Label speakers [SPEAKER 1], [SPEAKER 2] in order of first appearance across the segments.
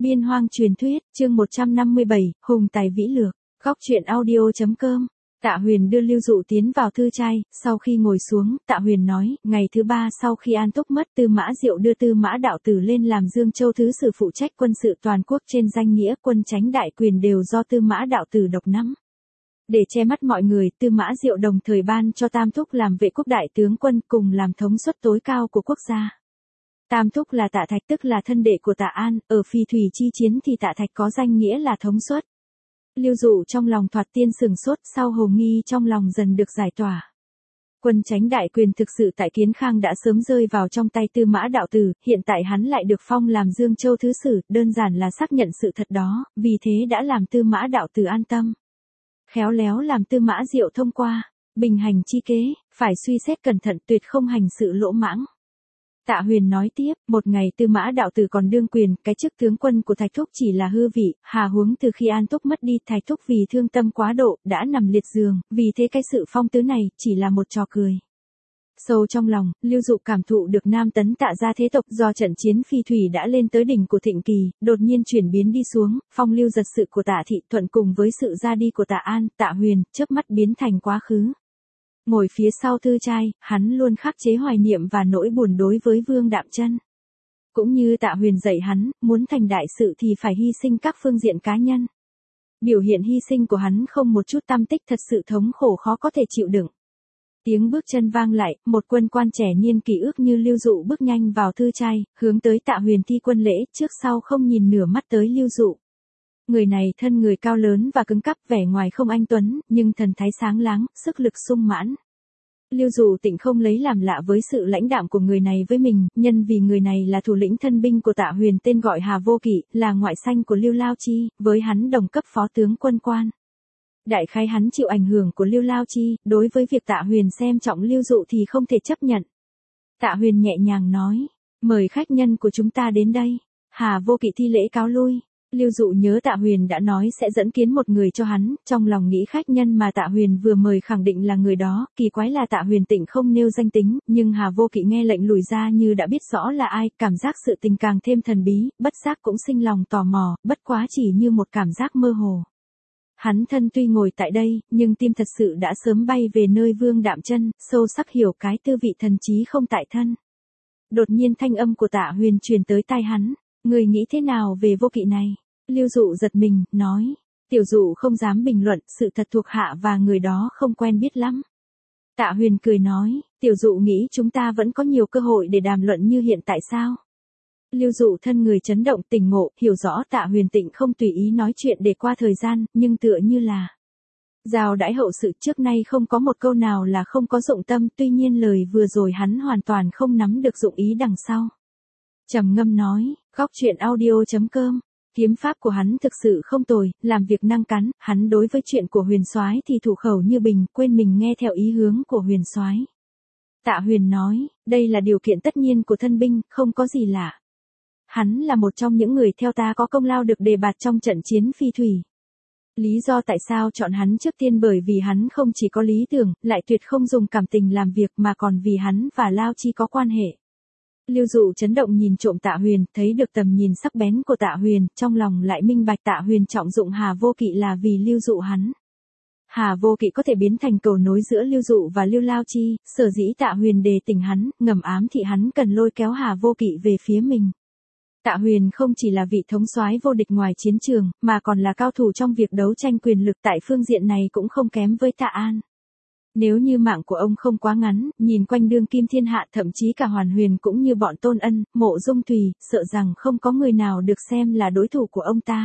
[SPEAKER 1] Biên hoang truyền thuyết, chương 157, Hùng tài vĩ lược, góc truyện audio.com. Tạ Huyền đưa Lưu Dụ tiến vào thư trai, sau khi ngồi xuống, Tạ Huyền nói, ngày thứ 3 sau khi An Túc mất, Tư Mã Diệu đưa Tư Mã Đạo Tử lên làm Dương Châu thứ sử phụ trách quân sự toàn quốc, trên danh nghĩa quân chánh đại quyền đều do Tư Mã Đạo Tử độc nắm. Để che mắt mọi người, Tư Mã Diệu đồng thời ban cho Tam Thúc làm vệ quốc đại tướng quân, cùng làm thống suất tối cao của quốc gia. Tam Thúc là Tạ Thạch, tức là thân đệ của Tạ An, ở Phì Thủy chi chiến thì Tạ Thạch có danh nghĩa là thống suất. Lưu Dụ trong lòng thoạt tiên sừng sốt, sau hồ nghi trong lòng dần được giải tỏa. Quân chánh đại quyền thực sự tại Kiến Khang đã sớm rơi vào trong tay Tư Mã Đạo Tử, hiện tại hắn lại được phong làm Dương Châu thứ sử, đơn giản là xác nhận sự thật đó, vì thế đã làm Tư Mã Đạo Tử an tâm. Khéo léo làm Tư Mã Diệu thông qua, bình hành chi kế, phải suy xét cẩn thận, tuyệt không hành sự lỗ mãng. Tạ Huyền nói tiếp, một ngày Tư Mã Đạo Tử còn đương quyền, cái chức tướng quân của Thạch Thúc chỉ là hư vị, hà huống từ khi An Túc mất đi, Thạch Thúc vì thương tâm quá độ, đã nằm liệt giường, vì thế cái sự phong tứ này, chỉ là một trò cười. Sâu trong lòng, Lưu Dụ cảm thụ được Nam Tấn Tạ gia thế tộc do trận chiến Phì Thủy đã lên tới đỉnh của thịnh kỳ, đột nhiên chuyển biến đi xuống, phong lưu giật sự của Tạ Thị thuận cùng với sự ra đi của Tạ An, Tạ Huyền, chớp mắt biến thành quá khứ. Ngồi phía sau thư trai, hắn luôn khắc chế hoài niệm và nỗi buồn đối với Vương Đạm Chân. Cũng như Tạ Huyền dạy hắn, muốn thành đại sự thì phải hy sinh các phương diện cá nhân. Biểu hiện hy sinh của hắn không một chút tâm tích, thật sự thống khổ khó có thể chịu đựng. Tiếng bước chân vang lại, một quân quan trẻ niên ký ức như Lưu Dụ bước nhanh vào thư trai, hướng tới Tạ Huyền thi quân lễ, trước sau không nhìn nửa mắt tới Lưu Dụ. Người này thân người cao lớn và cứng cáp, vẻ ngoài không anh tuấn, nhưng thần thái sáng láng, sức lực sung mãn. Lưu Dụ tịnh không lấy làm lạ với sự lãnh đạm của người này với mình, nhân vì người này là thủ lĩnh thân binh của Tạ Huyền, tên gọi Hà Vô Kỵ, là ngoại sanh của Lưu Lao Chi, với hắn đồng cấp phó tướng quân quan. Đại khái hắn chịu ảnh hưởng của Lưu Lao Chi, đối với việc Tạ Huyền xem trọng Lưu Dụ thì không thể chấp nhận. Tạ Huyền nhẹ nhàng nói, mời khách nhân của chúng ta đến đây. Hà Vô Kỵ thi lễ cáo lui. Lưu Dụ nhớ Tạ Huyền đã nói sẽ dẫn kiến một người cho hắn, trong lòng nghĩ khách nhân mà Tạ Huyền vừa mời khẳng định là người đó, kỳ quái là Tạ Huyền tịnh không nêu danh tính, nhưng Hà Vô Kỵ nghe lệnh lùi ra như đã biết rõ là ai, cảm giác sự tình càng thêm thần bí, bất giác cũng sinh lòng tò mò, bất quá chỉ như một cảm giác mơ hồ. Hắn thân tuy ngồi tại đây, nhưng tim thật sự đã sớm bay về nơi Vương Đạm Chân, sâu sắc hiểu cái tư vị thần trí không tại thân. Đột nhiên thanh âm của Tạ Huyền truyền tới tai hắn, người nghĩ thế nào về Vô Kỵ này? Lưu Dụ giật mình, nói, tiểu Dụ không dám bình luận, sự thật thuộc hạ và người đó không quen biết lắm. Tạ Huyền cười nói, tiểu Dụ nghĩ chúng ta vẫn có nhiều cơ hội để đàm luận như hiện tại sao? Lưu Dụ thân người chấn động, tỉnh ngộ, hiểu rõ Tạ Huyền tịnh không tùy ý nói chuyện để qua thời gian, nhưng tựa như là giao đãi hậu sự, trước nay không có một câu nào là không có dụng tâm, tuy nhiên lời vừa rồi hắn hoàn toàn không nắm được dụng ý đằng sau. Trầm ngâm nói, góc truyện audio.com. Kiếm pháp của hắn thực sự không tồi, làm việc năng cắn, hắn đối với chuyện của Huyền Soái thì thủ khẩu như bình, quên mình nghe theo ý hướng của Huyền Soái. Tạ Huyền nói, đây là điều kiện tất nhiên của thân binh, không có gì lạ. Hắn là một trong những người theo ta có công lao được đề bạt trong trận chiến Phì Thủy. Lý do tại sao chọn hắn trước tiên bởi vì hắn không chỉ có lý tưởng, lại tuyệt không dùng cảm tình làm việc mà còn vì hắn và Lao Chi có quan hệ. Lưu Dụ chấn động nhìn trộm Tạ Huyền, thấy được tầm nhìn sắc bén của Tạ Huyền, trong lòng lại minh bạch Tạ Huyền trọng dụng Hà Vô Kỵ là vì Lưu Dụ hắn. Hà Vô Kỵ có thể biến thành cầu nối giữa Lưu Dụ và Lưu Lao Chi, sở dĩ Tạ Huyền đề tỉnh hắn, ngầm ám thị hắn cần lôi kéo Hà Vô Kỵ về phía mình. Tạ Huyền không chỉ là vị thống soái vô địch ngoài chiến trường, mà còn là cao thủ trong việc đấu tranh quyền lực, tại phương diện này cũng không kém với Tạ An. Nếu như mạng của ông không quá ngắn, nhìn quanh đương kim thiên hạ, thậm chí cả Hoàn Huyền cũng như bọn Tôn Ân, Mộ Dung Thùy, sợ rằng không có người nào được xem là đối thủ của ông ta.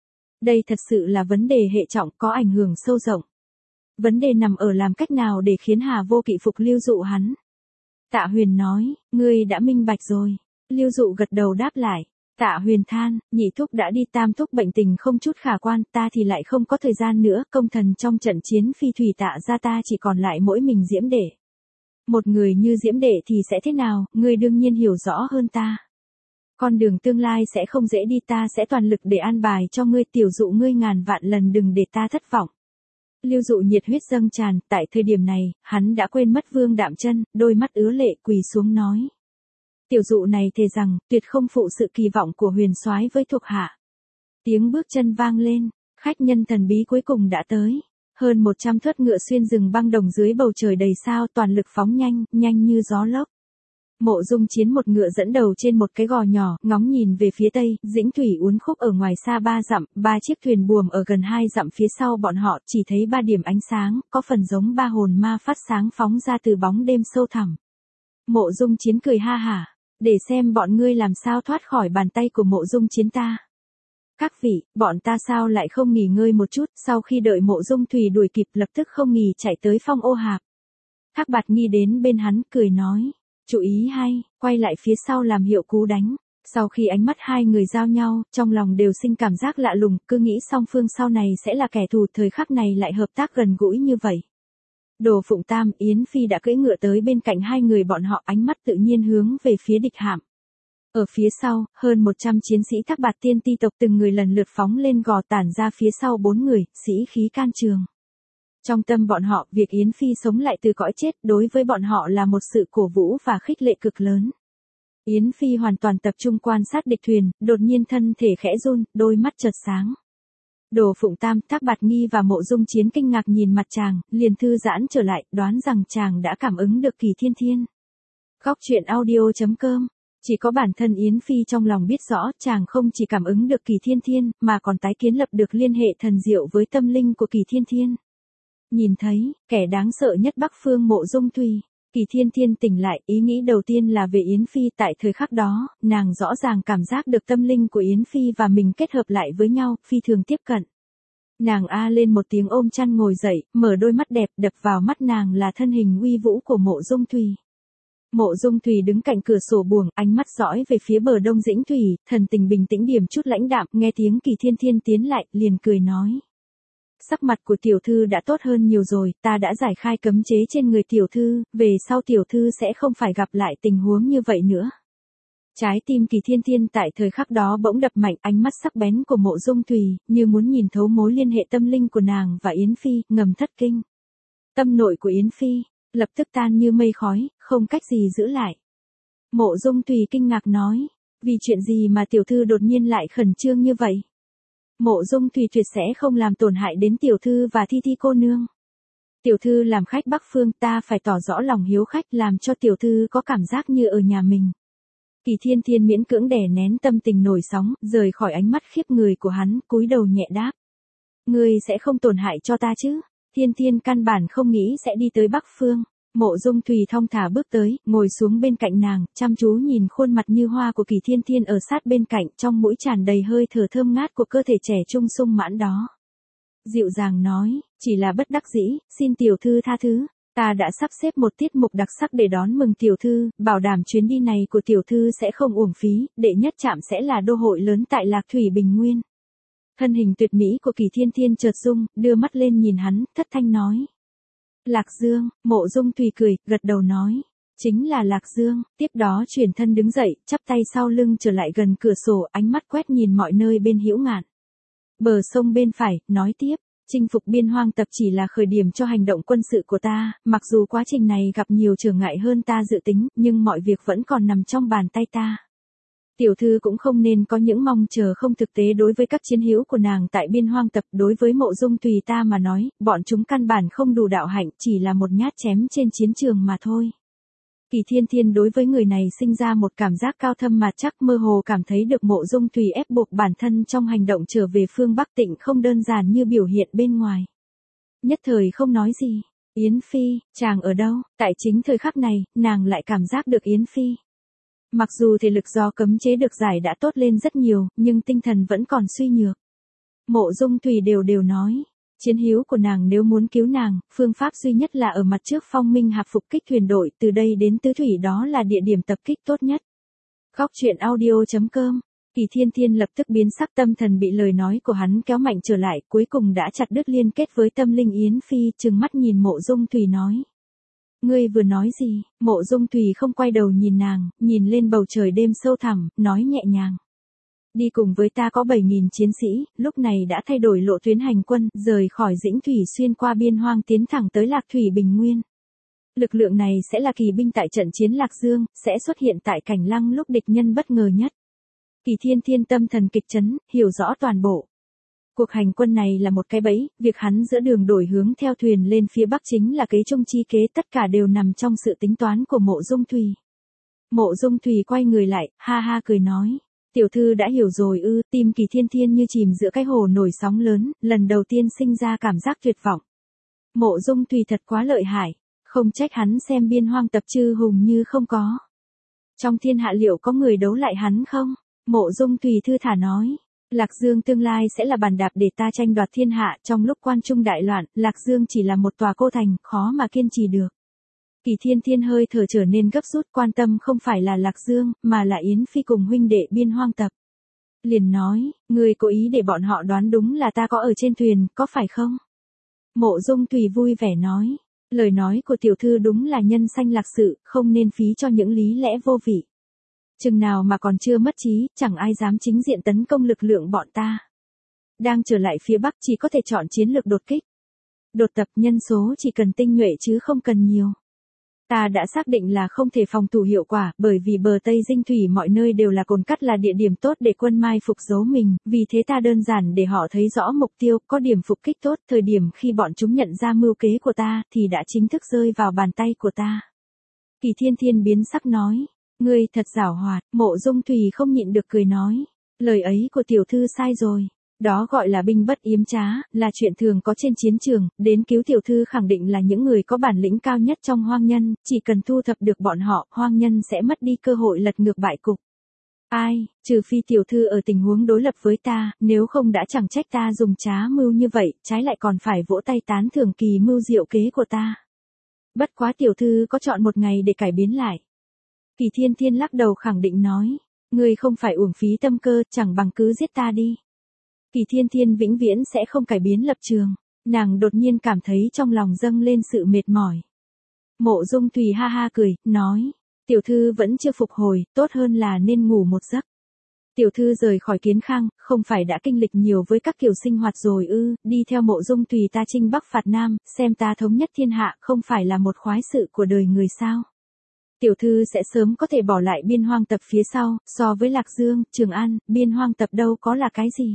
[SPEAKER 1] Đây thật sự là vấn đề hệ trọng, có ảnh hưởng sâu rộng. Vấn đề nằm ở làm cách nào để khiến Hà Vô Kỵ phục Lưu Dụ hắn. Tạ Huyền nói, ngươi đã minh bạch rồi. Lưu Dụ gật đầu đáp lại. Tạ Huyền than, nhị thúc đã đi, tam thúc bệnh tình không chút khả quan, ta thì lại không có thời gian nữa, công thần trong trận chiến Phì Thủy Tạ gia ta chỉ còn lại mỗi mình Diễm Đệ. Một người như Diễm Đệ thì sẽ thế nào, ngươi đương nhiên hiểu rõ hơn ta. Con đường tương lai sẽ không dễ đi, ta sẽ toàn lực để an bài cho ngươi, tiểu Dụ ngươi ngàn vạn lần đừng để ta thất vọng. Lưu Dụ nhiệt huyết dâng tràn, tại thời điểm này, hắn đã quên mất Vương Đạm Chân, đôi mắt ứa lệ quỳ xuống nói. Tiểu Dụ này thề rằng, tuyệt không phụ sự kỳ vọng của Huyền Soái với thuộc hạ. Tiếng bước chân vang lên, khách nhân thần bí cuối cùng đã tới. Hơn 100 thớt ngựa xuyên rừng băng đồng dưới bầu trời đầy sao toàn lực phóng nhanh, nhanh như gió lốc. Mộ Dung Chiến một ngựa dẫn đầu trên một cái gò nhỏ, ngóng nhìn về phía tây, dĩnh thủy uốn khúc ở ngoài xa 3 dặm, 3 chiếc thuyền buồm ở gần 2 dặm phía sau bọn họ, chỉ thấy 3 điểm ánh sáng, có phần giống 3 hồn ma phát sáng phóng ra từ bóng đêm sâu thẳm. Mộ Dung Chiến cười ha hả, để xem bọn ngươi làm sao thoát khỏi bàn tay của Mộ Dung Chiến ta. Các vị, bọn ta sao lại không nghỉ ngơi một chút, sau khi đợi Mộ Dung Thùy đuổi kịp lập tức không nghỉ chạy tới Phong Ô Hạp. Thác Bạt Nghi đến bên hắn, cười nói, chú ý hay, quay lại phía sau làm hiệu cú đánh. Sau khi ánh mắt hai người giao nhau, trong lòng đều sinh cảm giác lạ lùng, cứ nghĩ song phương sau này sẽ là kẻ thù, thời khắc này lại hợp tác gần gũi như vậy. Đồ Phụng Tam, Yến Phi đã cưỡi ngựa tới bên cạnh hai người bọn họ, ánh mắt tự nhiên hướng về phía địch hạm. Ở phía sau, hơn 100 chiến sĩ Thác Bạt Tiên ti tộc từng người lần lượt phóng lên gò tản ra phía sau 4 người, sĩ khí can trường. Trong tâm bọn họ, việc Yến Phi sống lại từ cõi chết đối với bọn họ là một sự cổ vũ và khích lệ cực lớn. Yến Phi hoàn toàn tập trung quan sát địch thuyền, đột nhiên thân thể khẽ run, đôi mắt chợt sáng. Đồ Phụng Tam, Thác Bạt Nghi và Mộ Dung Chiến kinh ngạc nhìn mặt chàng, liền thư giãn trở lại, đoán rằng chàng đã cảm ứng được Kỳ Thiên Thiên. Góc truyện audio.com. Chỉ có bản thân Yến Phi trong lòng biết rõ, chàng không chỉ cảm ứng được Kỳ Thiên Thiên, mà còn tái kiến lập được liên hệ thần diệu với tâm linh của Kỳ Thiên Thiên. Nhìn thấy, kẻ đáng sợ nhất Bắc Phương Mộ Dung Thùy, Kỳ Thiên Thiên tỉnh lại, ý nghĩ đầu tiên là về Yến Phi. Tại thời khắc đó, nàng rõ ràng cảm giác được tâm linh của Yến Phi và mình kết hợp lại với nhau, phi thường tiếp cận. Nàng a lên một tiếng ôm chăn ngồi dậy, mở đôi mắt đẹp, đập vào mắt nàng là thân hình uy vũ của Mộ Dung Thùy. Mộ Dung Thùy đứng cạnh cửa sổ buồng, ánh mắt dõi về phía bờ đông dĩnh thủy, thần tình bình tĩnh điềm chút lãnh đạm, nghe tiếng Kỳ Thiên Thiên tiến lại, liền cười nói. Sắc mặt của tiểu thư đã tốt hơn nhiều rồi, ta đã giải khai cấm chế trên người tiểu thư, về sau tiểu thư sẽ không phải gặp lại tình huống như vậy nữa. Trái tim Kỳ Thiên Thiên tại thời khắc đó bỗng đập mạnh, ánh mắt sắc bén của Mộ Dung Thùy, như muốn nhìn thấu mối liên hệ tâm linh của nàng và Yến Phi, ngầm thất kinh. Tâm nội của Yến Phi lập tức tan như mây khói, không cách gì giữ lại. Mộ Dung Thùy kinh ngạc nói, vì chuyện gì mà tiểu thư đột nhiên lại khẩn trương như vậy? Mộ Dung Thùy tuyệt sẽ không làm tổn hại đến tiểu thư và Thi Thi cô nương. Tiểu thư làm khách Bắc Phương, ta phải tỏ rõ lòng hiếu khách, làm cho tiểu thư có cảm giác như ở nhà mình. Kỳ Thiên Thiên miễn cưỡng đè nén tâm tình nổi sóng, rời khỏi ánh mắt khiếp người của hắn, cúi đầu nhẹ đáp. Ngươi sẽ không tổn hại cho ta chứ? Thiên Thiên căn bản không nghĩ sẽ đi tới Bắc Phương. Mộ Dung Thùy thong thả bước tới, ngồi xuống bên cạnh nàng, chăm chú nhìn khuôn mặt như hoa của Kỳ Thiên Thiên ở sát bên cạnh, trong mũi tràn đầy hơi thở thơm ngát của cơ thể trẻ trung sung mãn đó. Dịu dàng nói, chỉ là bất đắc dĩ, xin tiểu thư tha thứ. Ta đã sắp xếp một tiết mục đặc sắc để đón mừng tiểu thư, bảo đảm chuyến đi này của tiểu thư sẽ không uổng phí, đệ nhất trạm sẽ là đô hội lớn tại Lạc Thủy Bình Nguyên. Thân hình tuyệt mỹ của Kỳ Thiên Thiên chợt rung, đưa mắt lên nhìn hắn, thất thanh nói. Lạc Dương, Mộ Dung Thùy cười, gật đầu nói. Chính là Lạc Dương, tiếp đó chuyển thân đứng dậy, chắp tay sau lưng trở lại gần cửa sổ, ánh mắt quét nhìn mọi nơi bên Hữu Ngạn. Bờ sông bên phải, nói tiếp. Chinh phục biên hoang tập chỉ là khởi điểm cho hành động quân sự của ta, mặc dù quá trình này gặp nhiều trở ngại hơn ta dự tính, nhưng mọi việc vẫn còn nằm trong bàn tay ta. Tiểu thư cũng không nên có những mong chờ không thực tế đối với các chiến hữu của nàng tại biên hoang tập. Đối với Mộ Dung Thùy ta mà nói, bọn chúng căn bản không đủ đạo hạnh, chỉ là một nhát chém trên chiến trường mà thôi. Kỳ Thiên Thiên đối với người này sinh ra một cảm giác cao thâm mà chắc, mơ hồ cảm thấy được Mộ Dung Thùy ép buộc bản thân trong hành động trở về phương Bắc Tịnh không đơn giản như biểu hiện bên ngoài. Nhất thời không nói gì. Yến Phi, chàng ở đâu? Tại chính thời khắc này, nàng lại cảm giác được Yến Phi. Mặc dù thể lực do cấm chế được giải đã tốt lên rất nhiều, nhưng tinh thần vẫn còn suy nhược. Mộ Dung Thùy đều nói. Chiến hữu của nàng nếu muốn cứu nàng, phương pháp duy nhất là ở mặt trước Phong Minh Hạp phục kích thuyền đội, từ đây đến Tứ Thủy đó là địa điểm tập kích tốt nhất. Góc truyện audio.com. Kỳ Thiên Thiên lập tức biến sắc, tâm thần bị lời nói của hắn kéo mạnh trở lại, cuối cùng đã chặt đứt liên kết với tâm linh Yến Phi, trừng mắt nhìn Mộ Dung Thùy nói. Ngươi vừa nói gì? Mộ Dung Thùy không quay đầu nhìn nàng, nhìn lên bầu trời đêm sâu thẳm, nói nhẹ nhàng. Đi cùng với ta có 7.000 chiến sĩ, lúc này đã thay đổi lộ tuyến hành quân, rời khỏi Dĩnh Thủy xuyên qua biên hoang tiến thẳng tới Lạc Thủy Bình Nguyên. Lực lượng này sẽ là kỳ binh tại trận chiến Lạc Dương, sẽ xuất hiện tại Cảnh Lăng lúc địch nhân bất ngờ nhất. Kỳ Thiên Thiên tâm thần kịch chấn, hiểu rõ toàn bộ. Cuộc hành quân này là một cái bẫy, việc hắn giữa đường đổi hướng theo thuyền lên phía bắc chính là kế trung chi kế, tất cả đều nằm trong sự tính toán của Mộ Dung Thùy. Mộ Dung Thùy quay người lại, ha ha cười nói. Tiểu thư đã hiểu rồi ư, tim Kỳ Thiên Thiên như chìm giữa cái hồ nổi sóng lớn, lần đầu tiên sinh ra cảm giác tuyệt vọng. Mộ Dung Thùy thật quá lợi hại, không trách hắn xem Biên Hoang Tập Chư Hùng như không có. Trong thiên hạ liệu có người đấu lại hắn không? Mộ Dung Thùy thư thả nói. Lạc Dương tương lai sẽ là bàn đạp để ta tranh đoạt thiên hạ, trong lúc quan trung đại loạn, Lạc Dương chỉ là một tòa cô thành, khó mà kiên trì được. Kỳ Thiên Thiên hơi thở trở nên gấp rút, quan tâm không phải là Lạc Dương, mà là Yến Phi cùng huynh đệ Biên Hoang Tập. Liền nói, ngươi cố ý để bọn họ đoán đúng là ta có ở trên thuyền, có phải không? Mộ Dung Thùy vui vẻ nói, lời nói của tiểu thư đúng là nhân sanh lạc sự, không nên phí cho những lý lẽ vô vị. Chừng nào mà còn chưa mất trí, chẳng ai dám chính diện tấn công lực lượng bọn ta. Đang trở lại phía Bắc chỉ có thể chọn chiến lược đột kích. Đột tập nhân số chỉ cần tinh nhuệ chứ không cần nhiều. Ta đã xác định là không thể phòng thủ hiệu quả, bởi vì bờ Tây Dinh Thủy mọi nơi đều là cồn cắt, là địa điểm tốt để quân mai phục giấu mình, vì thế ta đơn giản để họ thấy rõ mục tiêu, có điểm phục kích tốt, thời điểm khi bọn chúng nhận ra mưu kế của ta, thì đã chính thức rơi vào bàn tay của ta. Kỳ Thiên Thiên biến sắc nói, ngươi thật giảo hoạt. Mộ Dung Thùy không nhịn được cười nói, lời ấy của tiểu thư sai rồi. Đó gọi là binh bất yếm trá, là chuyện thường có trên chiến trường, đến cứu tiểu thư khẳng định là những người có bản lĩnh cao nhất trong hoang nhân, chỉ cần thu thập được bọn họ, hoang nhân sẽ mất đi cơ hội lật ngược bại cục. Ai, trừ phi tiểu thư ở tình huống đối lập với ta, nếu không đã chẳng trách ta dùng trá mưu như vậy, trái lại còn phải vỗ tay tán thưởng kỳ mưu diệu kế của ta. Bất quá tiểu thư có chọn một ngày để cải biến lại. Kỳ Thiên Thiên lắc đầu khẳng định nói, ngươi không phải uổng phí tâm cơ, chẳng bằng cứ giết ta đi. Kỳ Thiên Thiên vĩnh viễn sẽ không cải biến lập trường, nàng đột nhiên cảm thấy trong lòng dâng lên sự mệt mỏi. Mộ Dung Thùy ha ha cười, nói, tiểu thư vẫn chưa phục hồi, tốt hơn là nên ngủ một giấc. Tiểu thư rời khỏi Kiến Khang, không phải đã kinh lịch nhiều với các kiểu sinh hoạt rồi ư, đi theo Mộ Dung Thùy ta chinh Bắc phạt Nam, xem ta thống nhất thiên hạ, không phải là một khoái sự của đời người sao? Tiểu thư sẽ sớm có thể bỏ lại Biên Hoang Tập phía sau, so với Lạc Dương, Trường An, Biên Hoang Tập đâu có là cái gì.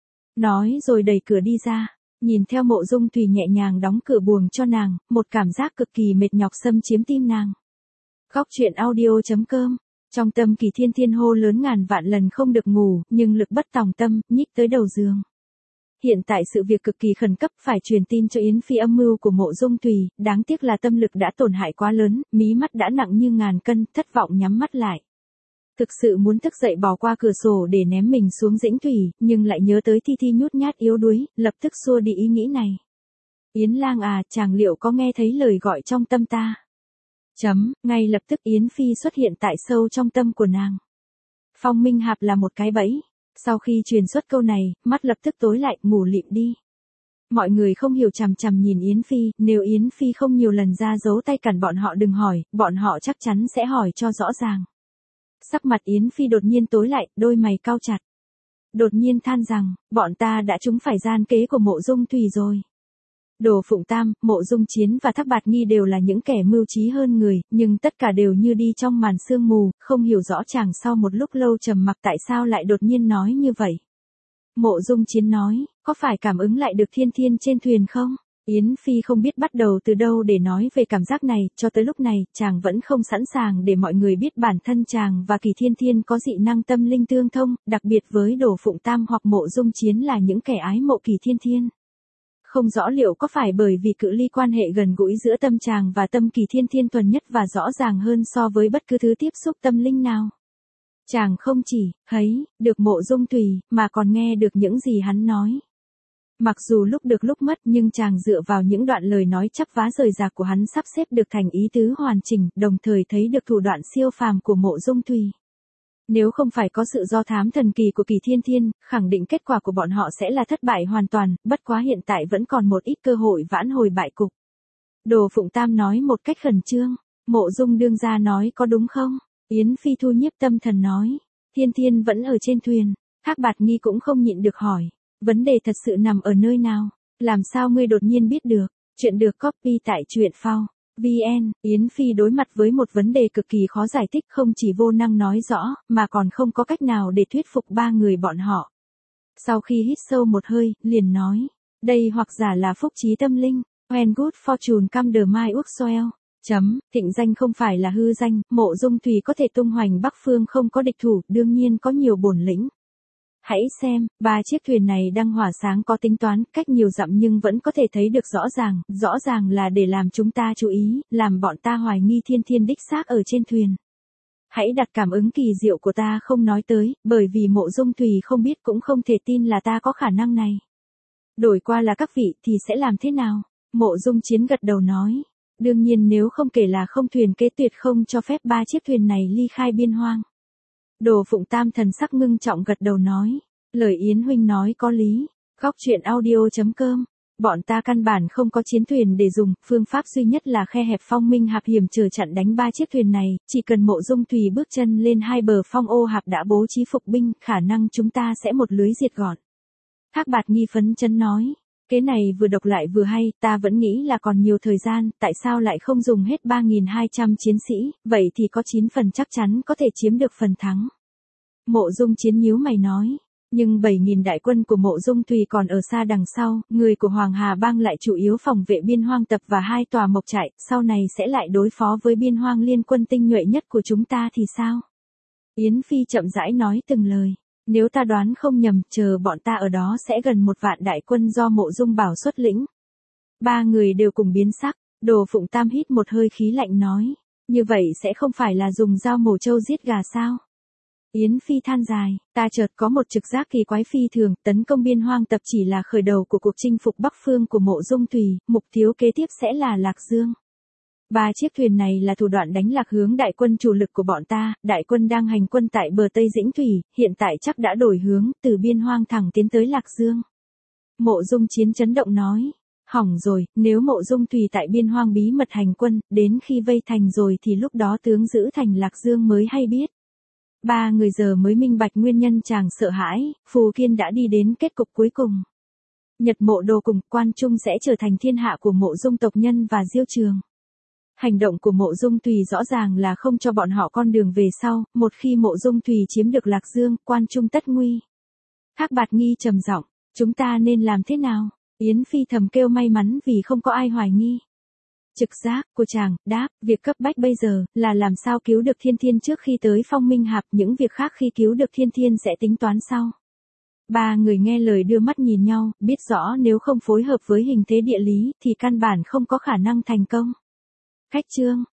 [SPEAKER 1] Nói rồi đẩy cửa đi ra, nhìn theo Mộ Dung Thùy nhẹ nhàng đóng cửa buồng cho nàng, một cảm giác cực kỳ mệt nhọc xâm chiếm tim nàng. Góc truyện audio.com. Trong tâm Kỳ Thiên Thiên hô lớn ngàn vạn lần không được ngủ, nhưng lực bất tòng tâm, nhích tới đầu giường. Hiện tại sự việc cực kỳ khẩn cấp, phải truyền tin cho Yến Phi âm mưu của Mộ Dung Thùy, đáng tiếc là tâm lực đã tổn hại quá lớn, mí mắt đã nặng như ngàn cân, thất vọng nhắm mắt lại. Thực sự muốn thức dậy bỏ qua cửa sổ để ném mình xuống Dĩnh Thủy, nhưng lại nhớ tới Thi Thi nhút nhát yếu đuối, lập tức xua đi ý nghĩ này. Yến lang à, chàng liệu có nghe thấy lời gọi trong tâm ta? Ngay lập tức Yến Phi xuất hiện tại sâu trong tâm của nàng. Phong Minh Hạp là một cái bẫy. Sau khi truyền xuất câu này, mắt lập tức tối lại, ngủ lịm đi. Mọi người không hiểu chằm chằm nhìn Yến Phi, nếu Yến Phi không nhiều lần ra giấu tay cản bọn họ đừng hỏi, bọn họ chắc chắn sẽ hỏi cho rõ ràng. Sắc mặt Yến Phi đột nhiên tối lại, đôi mày cau chặt. Đột nhiên than rằng, bọn ta đã trúng phải gian kế của Mộ Dung Thùy rồi. Đồ Phụng Tam, Mộ Dung Chiến và Thác Bạt Nghi đều là những kẻ mưu trí hơn người, nhưng tất cả đều như đi trong màn sương mù, không hiểu rõ chàng sau một lúc lâu trầm mặc tại sao lại đột nhiên nói như vậy. Mộ Dung Chiến nói, có phải cảm ứng lại được Thiên Thiên trên thuyền không? Yến Phi không biết bắt đầu từ đâu để nói về cảm giác này, cho tới lúc này, chàng vẫn không sẵn sàng để mọi người biết bản thân chàng và Kỳ Thiên Thiên có dị năng tâm linh tương thông, đặc biệt với Đồ Phụng Tam hoặc Mộ Dung Chiến là những kẻ ái mộ Kỳ Thiên Thiên. Không rõ liệu có phải bởi vì cự ly quan hệ gần gũi giữa tâm chàng và tâm Kỳ Thiên Thiên thuần nhất và rõ ràng hơn so với bất cứ thứ tiếp xúc tâm linh nào. Chàng không chỉ thấy được Mộ Dung Thùy, mà còn nghe được những gì hắn nói. Mặc dù lúc được lúc mất nhưng chàng dựa vào những đoạn lời nói chắp vá rời rạc của hắn sắp xếp được thành ý tứ hoàn chỉnh, đồng thời thấy được thủ đoạn siêu phàm của Mộ Dung Thùy. Nếu không phải có sự do thám thần kỳ của Kỳ Thiên Thiên, khẳng định kết quả của bọn họ sẽ là thất bại hoàn toàn, bất quá hiện tại vẫn còn một ít cơ hội vãn hồi bại cục. Đồ Phụng Tam nói một cách khẩn trương, Mộ Dung đương gia nói có đúng không? Yến Phi thu nhiếp tâm thần nói, Thiên Thiên vẫn ở trên thuyền. Thác Bạt Nghi cũng không nhịn được hỏi, vấn đề thật sự nằm ở nơi nào? Làm sao ngươi đột nhiên biết được? Chuyện được copy tại truyện phao. VN, Yến Phi đối mặt với một vấn đề cực kỳ khó giải thích, không chỉ vô năng nói rõ, mà còn không có cách nào để thuyết phục ba người bọn họ. Sau khi hít sâu một hơi, liền nói, đây hoặc giả là phúc trí tâm linh, when good fortune come the my work well. Thịnh danh không phải là hư danh, Mộ Dung Thùy có thể tung hoành Bắc Phương không có địch thủ, đương nhiên có nhiều bổn lĩnh. Hãy xem, 3 chiếc thuyền này đang hỏa sáng có tính toán, cách nhiều dặm nhưng vẫn có thể thấy được rõ ràng là để làm chúng ta chú ý, làm bọn ta hoài nghi thiên thiên đích xác ở trên thuyền. Hãy đặt cảm ứng kỳ diệu của ta không nói tới, bởi vì Mộ Dung Thùy không biết cũng không thể tin là ta có khả năng này. Đổi qua là các vị thì sẽ làm thế nào? Mộ Dung Chiến gật đầu nói. Đương nhiên nếu không kể là không thuyền kế tuyệt không cho phép 3 chiếc thuyền này ly khai biên hoang. Đồ Phụng Tam thần sắc ngưng trọng gật đầu nói. Lời Yến huynh nói có lý. Góc truyện audio.com. Bọn ta căn bản không có chiến thuyền để dùng, phương pháp duy nhất là khe hẹp phong minh hạp hiểm trở chặn đánh 3 chiếc thuyền này, chỉ cần Mộ Dung Thùy bước chân lên hai bờ phong ô hạp đã bố trí phục binh, khả năng chúng ta sẽ một lưới diệt gọn. Thác Bạt Nghi phấn chấn nói. Cái này vừa độc lại vừa hay, ta vẫn nghĩ là còn nhiều thời gian, tại sao lại không dùng hết 3.200 chiến sĩ, vậy thì có 9 phần chắc chắn có thể chiếm được phần thắng. Mộ Dung Chiến nhíu mày nói, nhưng 7.000 đại quân của Mộ Dung Thùy còn ở xa đằng sau, người của Hoàng Hà Bang lại chủ yếu phòng vệ biên hoang tập và 2 tòa mộc trại, sau này sẽ lại đối phó với biên hoang liên quân tinh nhuệ nhất của chúng ta thì sao? Yến Phi chậm rãi nói từng lời. Nếu ta đoán không nhầm, chờ bọn ta ở đó sẽ gần 1 vạn đại quân do Mộ Dung Bảo xuất lĩnh. 3 người đều cùng biến sắc, Đồ Phụng Tam hít một hơi khí lạnh nói, như vậy sẽ không phải là dùng dao mổ trâu giết gà sao? Yến Phi than dài, ta chợt có một trực giác kỳ quái phi thường, tấn công biên hoang tập chỉ là khởi đầu của cuộc chinh phục Bắc Phương của Mộ Dung Thùy, mục tiêu kế tiếp sẽ là Lạc Dương. 3 chiếc thuyền này là thủ đoạn đánh lạc hướng đại quân chủ lực của bọn ta, đại quân đang hành quân tại bờ Tây Dĩnh Thủy, hiện tại chắc đã đổi hướng, từ biên hoang thẳng tiến tới Lạc Dương. Mộ Dung Chiến chấn động nói, hỏng rồi, nếu Mộ Dung Thùy tại biên hoang bí mật hành quân, đến khi vây thành rồi thì lúc đó tướng giữ thành Lạc Dương mới hay biết. 3 người giờ mới minh bạch nguyên nhân chàng sợ hãi, Phù Kiên đã đi đến kết cục cuối cùng. Nhật Mộ Đồ cùng Quan Trung sẽ trở thành thiên hạ của Mộ Dung tộc nhân và Diêu Trường. Hành động của Mộ Dung Thùy rõ ràng là không cho bọn họ con đường về sau, một khi Mộ Dung Thùy chiếm được Lạc Dương, Quan Trung tất nguy. Thác Bạt Nghi trầm giọng, chúng ta nên làm thế nào? Yến Phi thầm kêu may mắn vì không có ai hoài nghi. Trực giác của chàng đáp, việc cấp bách bây giờ là làm sao cứu được Thiên Thiên trước khi tới phong minh hạp, những việc khác khi cứu được Thiên Thiên sẽ tính toán sau. 3 người nghe lời đưa mắt nhìn nhau, biết rõ nếu không phối hợp với hình thế địa lý thì căn bản không có khả năng thành công. Khách chương